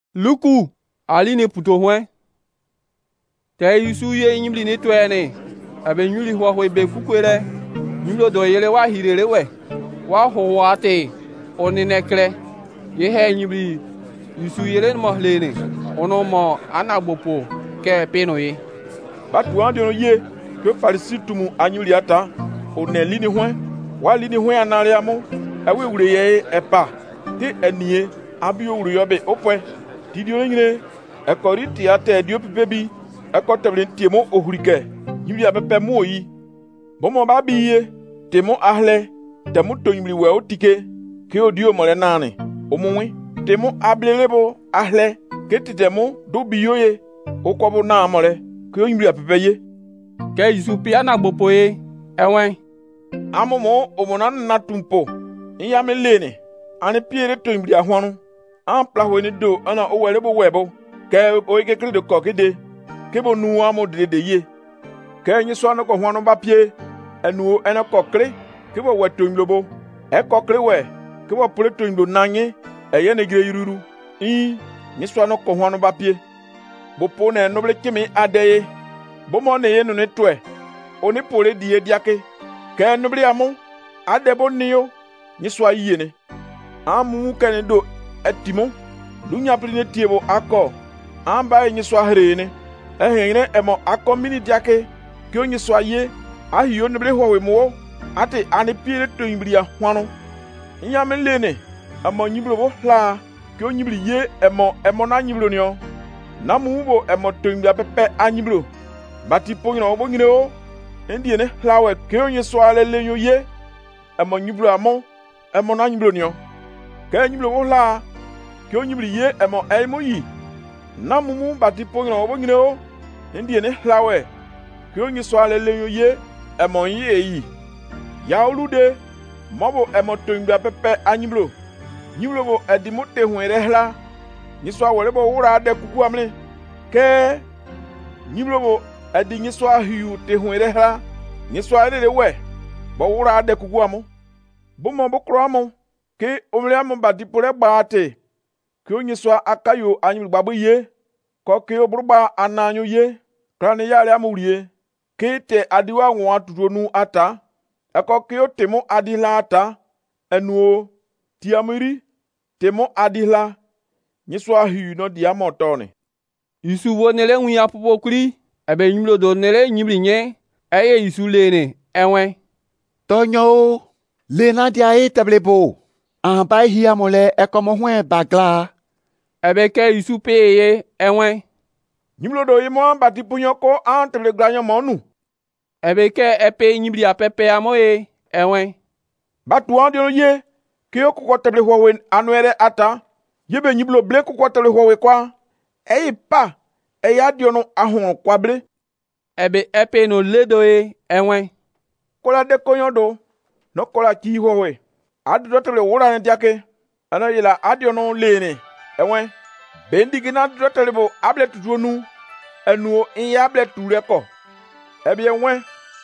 Luku ali ni puto hwen. Te Yusu ye nyimli ni twene. Abe nyuli hwa hwe be kukwere. Nyimlo do yele wa hirere we. Wa ho wate oni nekre. Ye he nyimli Yusu yele mo hlene. Ono mo anagbopo ke peno ye. Batu andi no ye ke farisi tumu anyuli ata one lini hwen. Wa lini hwen anare amo. Ewe wure ye epa. Ti enie abi owure yobe opwe. Tidio nyine ekori ti ate dio pipebi. Eko teble tiemo ohurike. Nyimli apepe mu oyi. Bomo ba biye temo ahle temo tonyimli we otike ke odio mole nane. Omunwi temo ablelebo ahle ke titemo do biyoye okobo na amole ke nyimli apepe ye. Ke Yusu pi anagbopo ye ewen. Amomo omona na tumpo. Iyame lene. Ani piere tonyimli ahwanu. An plahwe ni do ana owelebo webo. Ke oike kredo kokide. Kebo nu amo de ye. Ke nyi so anoko hwanu ba pie. Enu ena kokre. Kebo wetonlobo. E kokre we. Kebo pretonlo nanye. Eye negire yururu. Nyi so anoko hwanu ba pie. Bopo na noble kimi adeye. Bomo ne ye nu ne twe. Oni pole die diake. Ke noble amu. Adebo niyo. Nyi so ayene. Amu kene do etimo. Dunya prine tiebo akọ. Amba nyi so ahrene. Ehene emo akọ mini diake. Ki onye so aye. Ahiyo noble hwe mo. Ate ani pire to nyimbria hwanu. Nyame lene. Amo nyiblo bo hla. Ki onyibli ye emo na nyiblo nyo. Na mubo emo to nyimbria pepe anyiblo. Bati ponyina obo nyine o. Endi ne hlawe ki onye so alele yo ye. Emo nyiblo amo emo na nyiblo nyo. Ke nyiblo bo hla. Ki onyibli ye emo elmo yi. Na mumu bati ponyina obo nyine o. Endi ne hlawe ki onye so alele yo ye. Emo yi eyi. Ya olude mobo emo to nyimbria pepe anyiblo. Nyiblo bo edimo te hwere hla. Nyiswa wole bo wura de kuku amle. Ke nyiblo bo edi nyiswa hiu te hwere hla. Nyiswa ede we bo wura de kuku amu. Bo mo bo kro amu. Ke omle amu badi pore baate. Ke onyiswa akayo anyiblo gbagbo ye. Ko ke obrugba ananyo ye. Krane yale amu rie. Ke te adiwa nwa tutonu ata. Eko ke o temo adila ata. Enuo tiamiri temo adila. Nyiswa hiu no diamotone. Yusu wo nele nwi apopo kuri. Ebe nyimlo do nele nyimli nye. Eye Yusu lene ewen. Tonyo lena dia e tablebo. An ba hi amole e komo hwen bagla. Ebe ke Yusu pe ye ewen. Nyimlo do yimo bati punyoko an teble glanyo monu. Ebe ke epe nyimli apepe amoye ewen. Batu an diono ye. Ke yo kuko teble hwawe anuere ata. Yebe nyiblo ble kuko teble hwawe kwa. Eyi pa. Eya diono ahon kwa ble. Ebe epe no ledo ye ewen. Kola de konyodo. No kola ki hwawe. Adu do teble wura ne diake. Ano yela adiono lene. Ewen. Bendi gina do teble bo able tutonu. Enuo inya able tureko. Ebi ewen.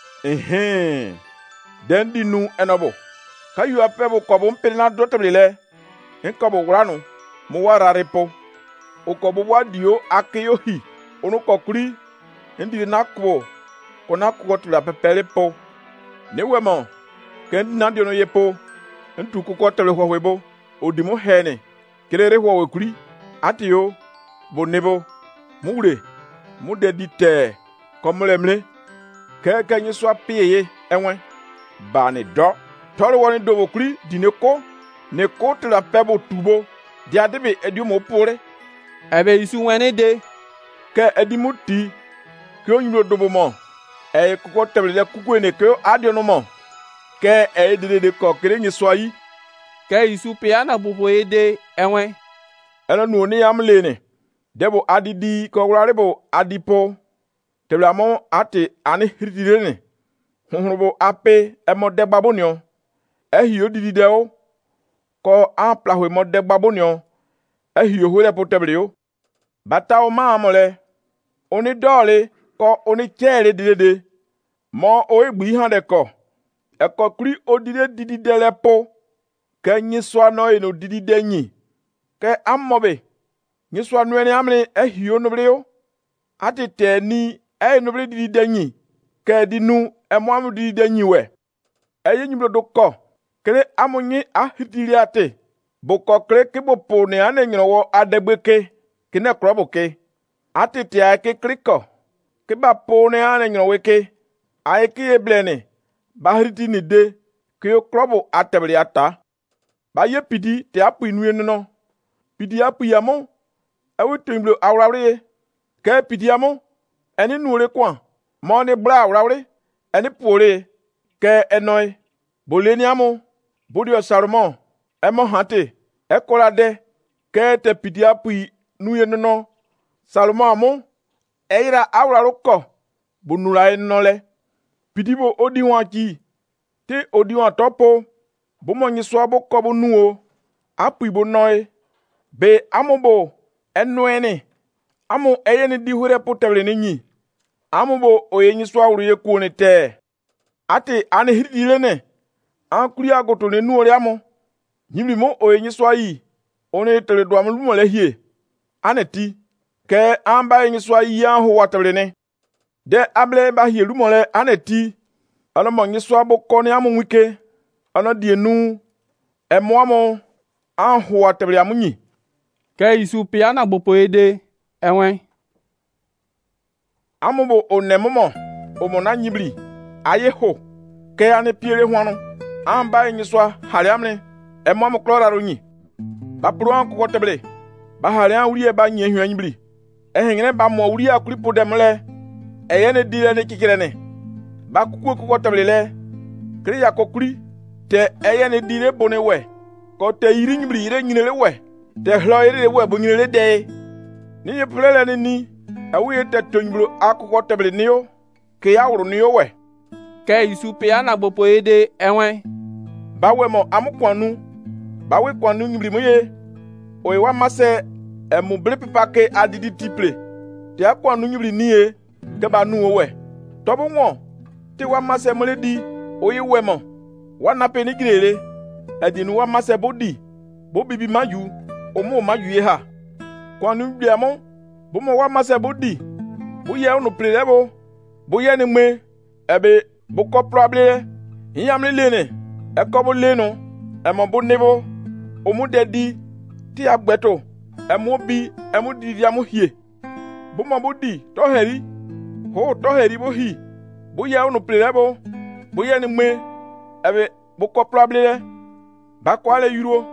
Dendi nu enobo. Kayu apebo kobo mpelina do teble le. Nkobo wuranu. Mu warare po. Okobo wadio akeyo hi. Ono kokuri. Ndi na kwo. Kona kwo tula pepele po. Newe mo. Kendi na diono ye po. Ntu kwo tele hwe bo. Odimo hene. Kerere hwe kuri. Atio. Bonebo. Mure. Mude dite. Komulemle. Keke nyiswa piye enwe. Bani do. Tole woni do kuri dineko. Neko tula pebo tubo. Diadebe edio mo pore. Ebe Yusu wene de. Ke edimu ti. Ke onyimlo dobo mo. Kuko teble kuku ene ke adiono mo. Ke de ko kere nyiswa yi. Ke Yusu pe anagbopo ye de ewen. Eno nu ni amlene. Debo adidi ko wurarebo adipo. Teble amo ate ani hiridirene. Hunhubo ape emo de babonio. Ehi odidi de o. Ko an plahwe mo de babonio. Ehi ohore po teble yo. Bata o ma amole. Oni dole ko oni chere dide. Mo o egbi han de ko. Eko kuri odide didi de lepo. Ke nyiswa no eno didi de nyi. Ke amobe. nyiswa nuene amne ehio nobreo ati teni nobre di danyi ke di nu amu di danyi we nyimlo do ko kre amunyi ahitiri ate boko kre ke bo pone ane nyrowo adegbeke kine kroboke ati te ake kriko ke ba pone ane nyrowe ke aike eblene bahiriti ni de ke krobo atebri ata ba ye pidi te apu inu no pidi apu yamo awu timblo awrawre ke pidi yamo eni nure kwa mo ni bra awrawre eni pore ke enoi boleni amo bodio Salomon emo hante ekolade ke te pidi apu nuye no Salomon amo eira awrawro ko bunura enole pidibo odiwan ki te odiwan topo bomo nyiswa bo ko bo nuo apu bo noy be amobo enwene amo eyeni di hure puteble ni amobo oyenyiswa wuru ye kuone te ate ane hirile ne ankuri agoto ne nuore amo nyimli mo oyenyiswa yi one tere do amlu le hie ane ti ke amba yenyiswa yi anho wateble ne de able ba hie lumole ane ti ana mo nyiswa bo ko ne amo wike ana die nu amo anho wateble amunyi ke isu piana gbopo ede enwe amubo onemomo omona nyibli aye ho ke ane piere hwanu amba nyiswa hariamne amo kloraro nyi ba pro an ko teble ba harian wuri e ba nye hwan nyibli ehengene ba mo wuri akuri podemle eyene dire ne kikirene ba kuku ko teble le kri yakokuri te eyene dire bone we ko te yiri nyibli ire nyinele we te hlo ire we bo nyinele de ni ye plele ni awu te tonblo akoko teble niyo ke yawru niyo we ke isu piana gbopo ede enwe ba we mo amukwanu ba we kwanu nyibli moye oye wa mase emu blepipa ke adidi tiple te akwanu nyibli niye ke ba nu we to bo won te wa mase moledi oye we mo wa na pe ni girere adinu wa mase bodi bo bibi maju omo maju ye ha kwanu biamo bo mo wa mase bodi bo ye onu plelebo bo ye ni me ebe bo ko problem yamle lene e ko bo leno e mo bo nebo omu dedi ti agbeto e mo bi e mo di amu hie bo mo bo di to heri bo hi bo ye onu plelebo bo ye ni me ebe bo ko problem ba ko ale yuro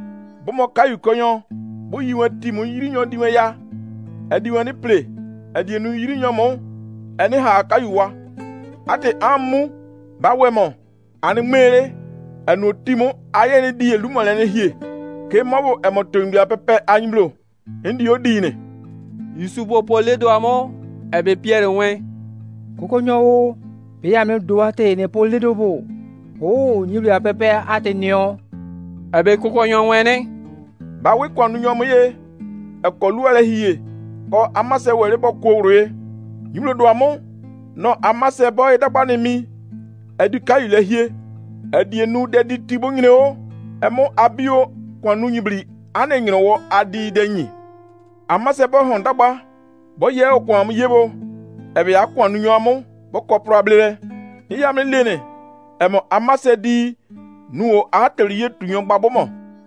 bo mo kayu konyo bo yiwa ti mo yiri nyon diwe ya ediwe ni ple edienu yiri nyon mo eni ha kayuwa ate amu ba wemo ani mere enu timo aye ni di elumo le ne hie ke mo emotongi apepe anyblo ndi odine yusubo poledo amo ebe Pierre wen kokonyo o be ya me do ate ne poledo bo o nyibli apepe ate nio ebe kokonyo wen ne ba we kwanu nyomo ye ekolu ele hie ko amase were bo kwore nyiblo do amo no amase boy dagba ni mi eduka ile hie edienu dedi tibo nyine o emo abio kwanu nyibli ane nyinowo adi denyi amase bo hon dagba bo ye okwam yebo ebe akwanu nyomo bo ko problem iya me lene emo amase di nuo ateri ye tunyo gbabomo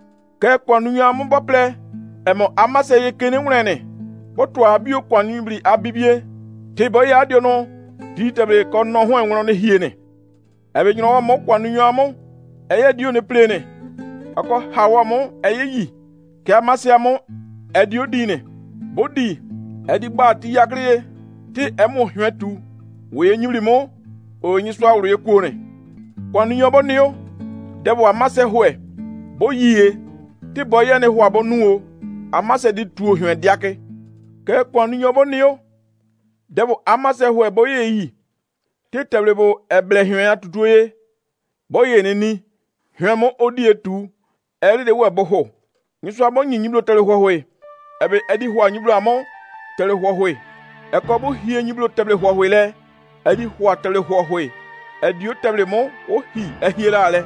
ke kwanu nyomo bo ple emo amase ye kene nwrene bo to abio kwanu nyibli abibie te bo ya dio no di tebe ko no ho enwro ne hiene ebe nyino mo kwanu nyomo eye dio ne plene ako hawa mo eye yi ke amase amo edio dine bodi edi gba ti yakre ti emo hwetu we nyibli mo onyi so awro ye kuone kwanu nyobo niyo debo amase hoe bo yie ti bo ye ne ho abonu o amase di tuo hwe diake ke kwanu nyobo niyo debo amase hoe bo ye yi ti teblebo eble hwe atutuye bo ye ni hwe mo odi etu eri de we bo ho nyiso abo nyiblo tele hoe ebe edi ho anyiblo amo tele hoe ekobo hie nyiblo teble hoe le edi ho tele hoe edi o teble mo o hi ehiela ale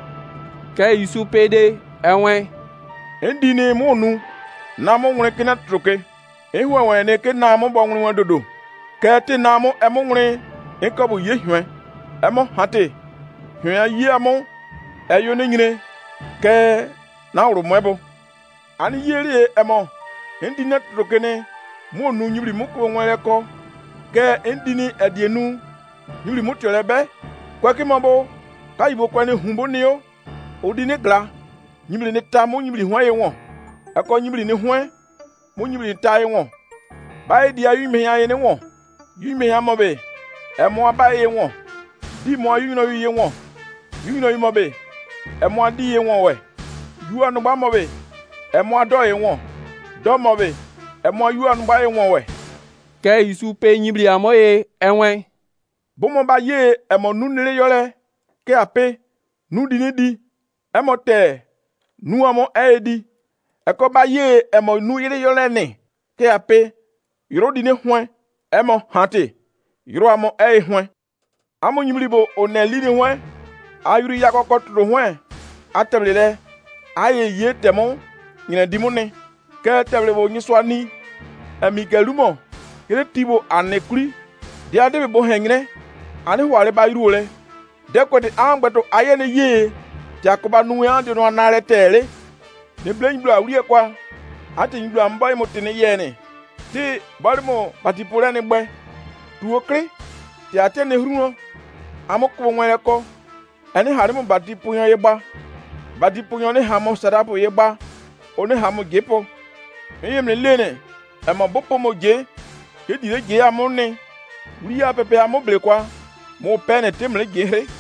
ke yusu pede enwe endine mo nu na mo nwre kina troke Ihu we ne ke na mo bo nwun won dodo. Ke te na mo emo nwun e ko bo ye hwen. Emo hate. Hwen ayi amo eyo ne nyine ke na wuru mo ebo. Ani yeri emo ndi net rokene mo nu nyibri mo ko nwere ko ke ndi ni adienu nyibri mo tolebe kwa ke mabo ka ibo kwa ne humbo ni yo odi ne gla nyibri ne ta mo nyibri hwan ye won akọ nyibri ne hwan mo nyibri ta ye won ba di ayu me ya ye ne won yu me ya mo be e mo ba ye won di mo yu no ye won yu no mo be e mo di ye won we yu anu ba mo be e mo do ye won do mo be e mo yu anu ba ye won we ke isu pe nyibri amo ye enwen bo mo ba ye e mo nu nire yole ke ape nu di ni di e mo te nu amo e di e ko ba ye e mo nu yire yole ni ke ape yoro di ne hwan e mo hante yoro amo e hwan amo nyibri bo oneli ni hwan ayuru ya kokko tro hwan atemlele aye ye temo nyina di mu ne ke teble bo nyiswa ni emi galumo kele tibo anekuri dia de bo hengre ani wale ba yurule de ko de angbeto aye ne ye jakoba nu ya de no anare tele ne blen bla wuri kwa ati bla mboy mo tene ye ne ti balmo patipura ne gbe tuokre ti ate ne hruno amoko nwere ko ani harimo batipunyo ye ba batipunyo ne hamo sadapo ye ba one hamo gepo eyem ne lene e mo bopo mo je ke dire je amone wuri ya pepe amo ble kwa mo pene temle je